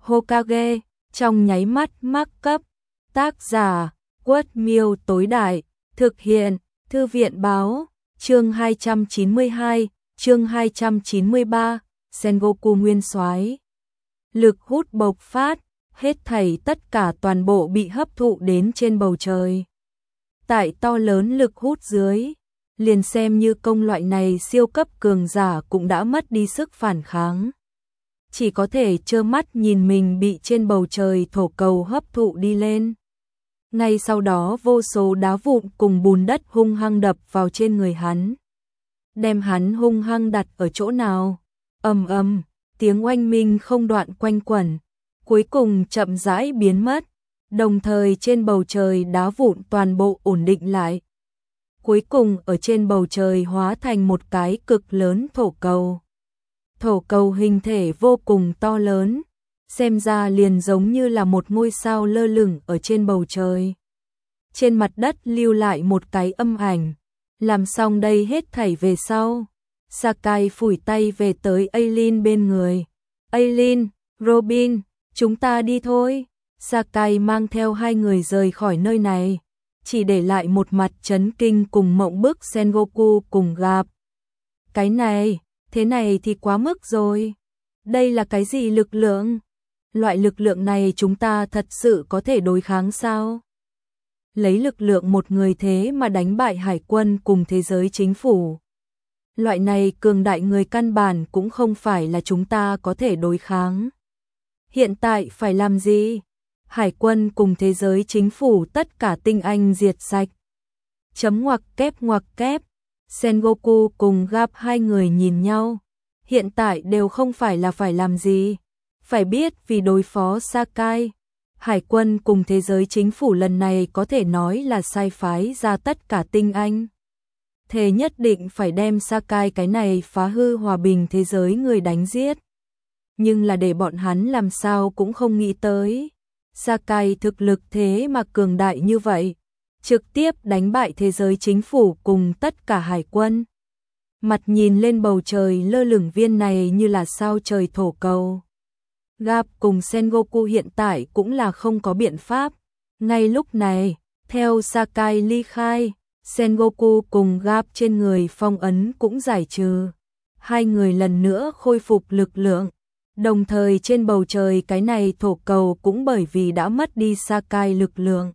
Hokage, trong nháy mắt mắc cấp. Tác giả, Quất Miêu tối đại, thực hiện, Thư viện báo, chương 292, chương 293, Sengoku nguyên soái. Lực hút bộc phát, hết thảy tất cả toàn bộ bị hấp thụ đến trên bầu trời. Tại to lớn lực hút dưới, liền xem như công loại này siêu cấp cường giả cũng đã mất đi sức phản kháng. Chỉ có thể trơ mắt nhìn mình bị trên bầu trời thổ cầu hấp thụ đi lên. Ngay sau đó vô số đá vụn cùng bùn đất hung hăng đập vào trên người hắn. Đem hắn hung hăng đặt ở chỗ nào? Ầm ầm, tiếng oanh minh không đoạn quanh quẩn, cuối cùng chậm rãi biến mất, đồng thời trên bầu trời đá vụn toàn bộ ổn định lại. Cuối cùng ở trên bầu trời hóa thành một cái cực lớn thổ cầu. Thổ cầu hình thể vô cùng to lớn, xem ra liền giống như là một ngôi sao lơ lửng ở trên bầu trời. Trên mặt đất lưu lại một cái âm ảnh, làm xong đây hết thảy về sau. Sakai phủi tay về tới Aileen bên người. Aileen, Robin, chúng ta đi thôi. Sakai mang theo hai người rời khỏi nơi này, chỉ để lại một mặt chấn kinh cùng mộng bức Sengoku cùng gặp. Cái này, thế này thì quá mức rồi. Đây là cái gì lực lượng? Loại lực lượng này chúng ta thật sự có thể đối kháng sao? Lấy lực lượng một người thế mà đánh bại hải quân cùng thế giới chính phủ. Loại này cường đại người căn bản cũng không phải là chúng ta có thể đối kháng. Hiện tại phải làm gì? Hải quân cùng thế giới chính phủ tất cả tinh anh diệt sạch. Chấm ngoặc kép. Sengoku cùng gặp hai người nhìn nhau. Hiện tại đều không phải là phải làm gì. Phải biết vì đối phó Sakai, hải quân cùng thế giới chính phủ lần này có thể nói là sai phái ra tất cả tinh anh. Thế nhất định phải đem Sakai cái này phá hư hòa bình thế giới người đánh giết. Nhưng là để bọn hắn làm sao cũng không nghĩ tới. Sakai thực lực thế mà cường đại như vậy, trực tiếp đánh bại thế giới chính phủ cùng tất cả hải quân. Mặt nhìn lên bầu trời lơ lửng viên này như là sao trời thổ cầu. Gap cùng Sengoku hiện tại cũng là không có biện pháp. Ngay lúc này, theo Sakai ly khai, Sengoku cùng Gap trên người phong ấn cũng giải trừ. Hai người lần nữa khôi phục lực lượng. Đồng thời trên bầu trời cái này thổ cầu cũng bởi vì đã mất đi Sakai lực lượng.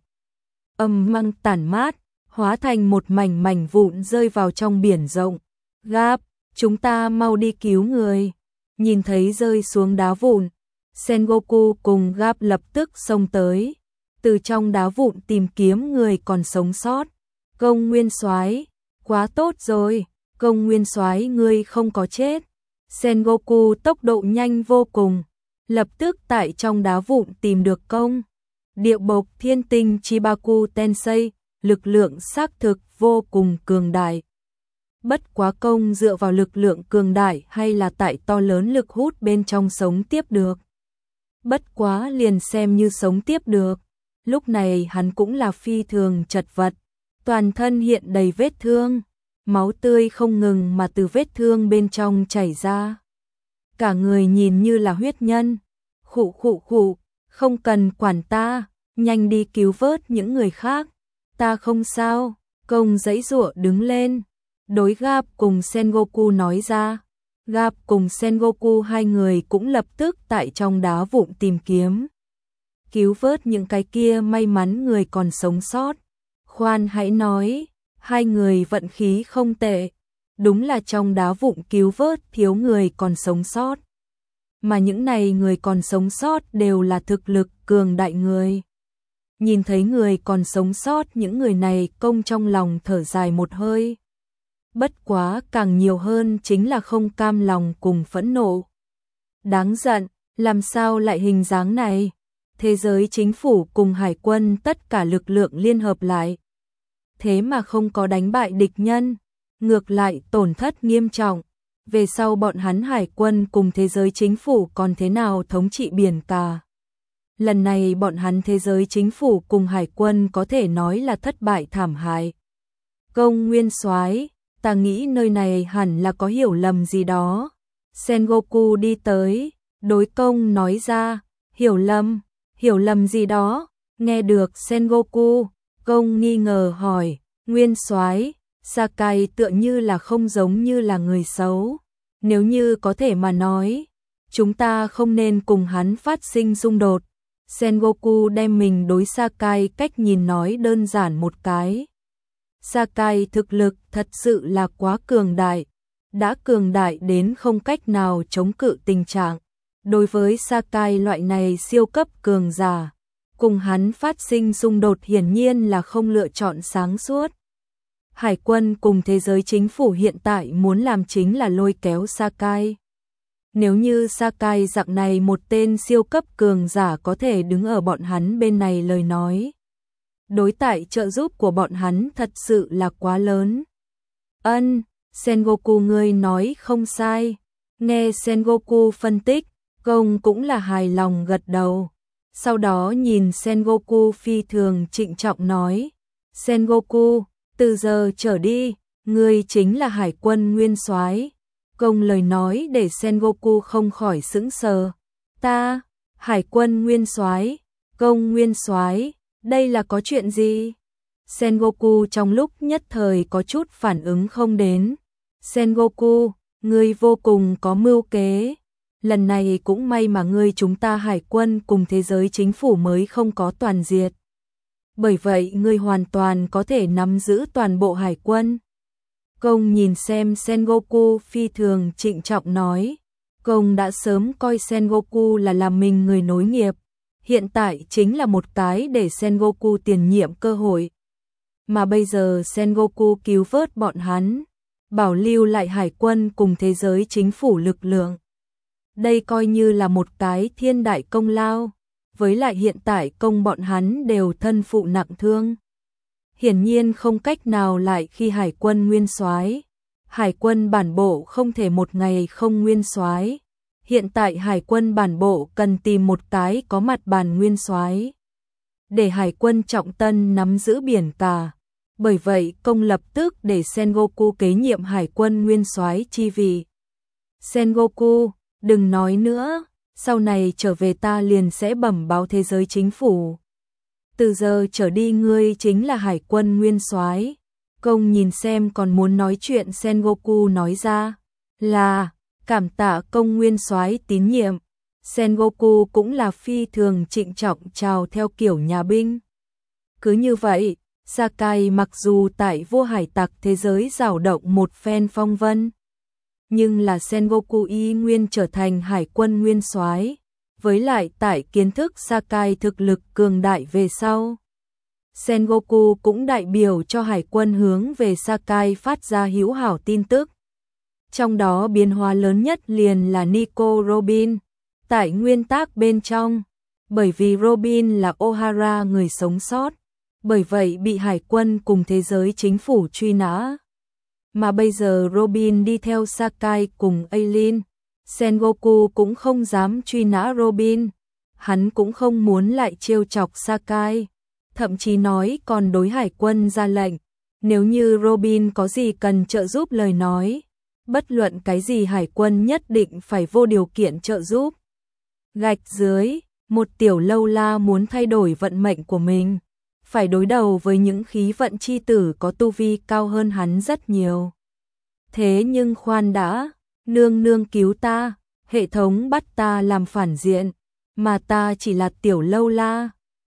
Âm măng tản mát, hóa thành một mảnh mảnh vụn rơi vào trong biển rộng. Gap, chúng ta mau đi cứu người. Nhìn thấy rơi xuống đá vụn, Sengoku cùng Gap lập tức xông tới, từ trong đá vụn tìm kiếm người còn sống sót. Công nguyên soái, quá tốt rồi, công nguyên soái ngươi không có chết. Sengoku tốc độ nhanh vô cùng, lập tức tại trong đá vụn tìm được công. Địa bộc thiên tinh Chibaku Tensei, lực lượng xác thực vô cùng cường đại. Bất quá công dựa vào lực lượng cường đại hay là tại to lớn lực hút bên trong sống tiếp được. Bất quá liền xem như sống tiếp được, lúc này hắn cũng là phi thường chật vật, toàn thân hiện đầy vết thương, máu tươi không ngừng mà từ vết thương bên trong chảy ra. Cả người nhìn như là huyết nhân. Khụ, không cần quản ta, nhanh đi cứu vớt những người khác. Ta không sao, công giãy giụa đứng lên. Đối Gap cùng Sengoku nói ra. Gap cùng Sengoku hai người cũng lập tức tại trong đá vụn tìm kiếm. Cứu vớt những cái kia may mắn người còn sống sót. Khoan hãy nói, hai người vận khí không tệ. Đúng là trong đá vụn cứu vớt thiếu người còn sống sót. Mà những này người còn sống sót đều là thực lực cường đại người. Nhìn thấy người còn sống sót những người này công trong lòng thở dài một hơi. Bất quá càng nhiều hơn chính là không cam lòng cùng phẫn nộ. Đáng giận, làm sao lại hình dáng này? Thế giới chính phủ cùng hải quân tất cả lực lượng liên hợp lại. Thế mà không có đánh bại địch nhân, ngược lại tổn thất nghiêm trọng. Về sau bọn hắn hải quân cùng thế giới chính phủ còn thế nào thống trị biển cả. Lần này bọn hắn thế giới chính phủ cùng hải quân có thể nói là thất bại thảm hại. Công nguyên soái, ta nghĩ nơi này hẳn là có hiểu lầm gì đó. Sengoku đi tới, đối công nói ra, hiểu lầm gì đó. Nghe được Sengoku, Gong nghi ngờ hỏi, Nguyên soái, Sakai tựa như là không giống như là người xấu. Nếu như có thể mà nói, chúng ta không nên cùng hắn phát sinh xung đột. Sengoku đem mình đối Sakai cách nhìn nói đơn giản một cái. Sakai thực lực thật sự là quá cường đại, đã cường đại đến không cách nào chống cự tình trạng. Đối với Sakai loại này siêu cấp cường giả, cùng hắn phát sinh xung đột hiển nhiên là không lựa chọn sáng suốt. Hải quân cùng thế giới chính phủ hiện tại muốn làm chính là lôi kéo Sakai. Nếu như Sakai dạng này một tên siêu cấp cường giả có thể đứng ở bọn hắn bên này lời nói, đối tại trợ giúp của bọn hắn thật sự là quá lớn. Sengoku ngươi nói không sai. Nghe Sengoku phân tích, Gong cũng là hài lòng gật đầu. Sau đó nhìn Sengoku phi thường trịnh trọng nói, Sengoku, từ giờ trở đi, ngươi chính là hải quân nguyên soái. Gong lời nói để Sengoku không khỏi sững sờ. Ta, hải quân nguyên soái, Gong nguyên soái, đây là có chuyện gì? Sengoku trong lúc nhất thời có chút phản ứng không đến. Sengoku, ngươi vô cùng có mưu kế. Lần này cũng may mà ngươi chúng ta hải quân cùng thế giới chính phủ mới không có toàn diệt. Bởi vậy ngươi hoàn toàn có thể nắm giữ toàn bộ hải quân. Gong nhìn xem Sengoku phi thường trịnh trọng nói. Gong đã sớm coi Sengoku là làm mình người nối nghiệp. Hiện tại chính là một cái để Sengoku tiền nhiệm cơ hội. Mà bây giờ Sengoku cứu vớt bọn hắn, bảo lưu lại hải quân cùng thế giới chính phủ lực lượng. Đây coi như là một cái thiên đại công lao, với lại hiện tại công bọn hắn đều thân phụ nặng thương. Hiển nhiên không cách nào lại khi hải quân nguyên soái. Hải quân bản bộ không thể một ngày không nguyên soái. Hiện tại hải quân bản bộ cần tìm một cái có mặt bàn nguyên soái, để hải quân trọng tân nắm giữ biển cả. Bởi vậy công lập tức để Sengoku kế nhiệm hải quân nguyên soái chi vị. Sengoku, đừng nói nữa, sau này trở về ta liền sẽ bẩm báo thế giới chính phủ. Từ giờ trở đi ngươi chính là hải quân nguyên soái. Gong nhìn xem còn muốn nói chuyện Sengoku nói ra là cảm tạ Gong nguyên soái tín nhiệm. Sengoku cũng là phi thường trịnh trọng chào theo kiểu nhà binh. Cứ như vậy, Sakai mặc dù tại vua hải tặc thế giới rảo động một phen phong vân, nhưng là Sengoku y nguyên trở thành hải quân nguyên soái. Với lại tại kiến thức Sakai thực lực cường đại về sau, Sengoku cũng đại biểu cho hải quân hướng về Sakai phát ra hữu hảo tin tức. Trong đó biến hóa lớn nhất liền là Nico Robin. Tại nguyên tắc bên trong, bởi vì Robin là Ohara người sống sót, bởi vậy bị hải quân cùng thế giới chính phủ truy nã. Mà bây giờ Robin đi theo Sakai cùng Aileen, Sengoku cũng không dám truy nã Robin. Hắn cũng không muốn lại trêu chọc Sakai, thậm chí nói còn đối hải quân ra lệnh, nếu như Robin có gì cần trợ giúp lời nói, bất luận cái gì hải quân nhất định phải vô điều kiện trợ giúp. Gạch dưới, một tiểu lâu la muốn thay đổi vận mệnh của mình, phải đối đầu với những khí vận chi tử có tu vi cao hơn hắn rất nhiều. Thế nhưng khoan đã, nương nương cứu ta, hệ thống bắt ta làm phản diện, mà ta chỉ là tiểu lâu la,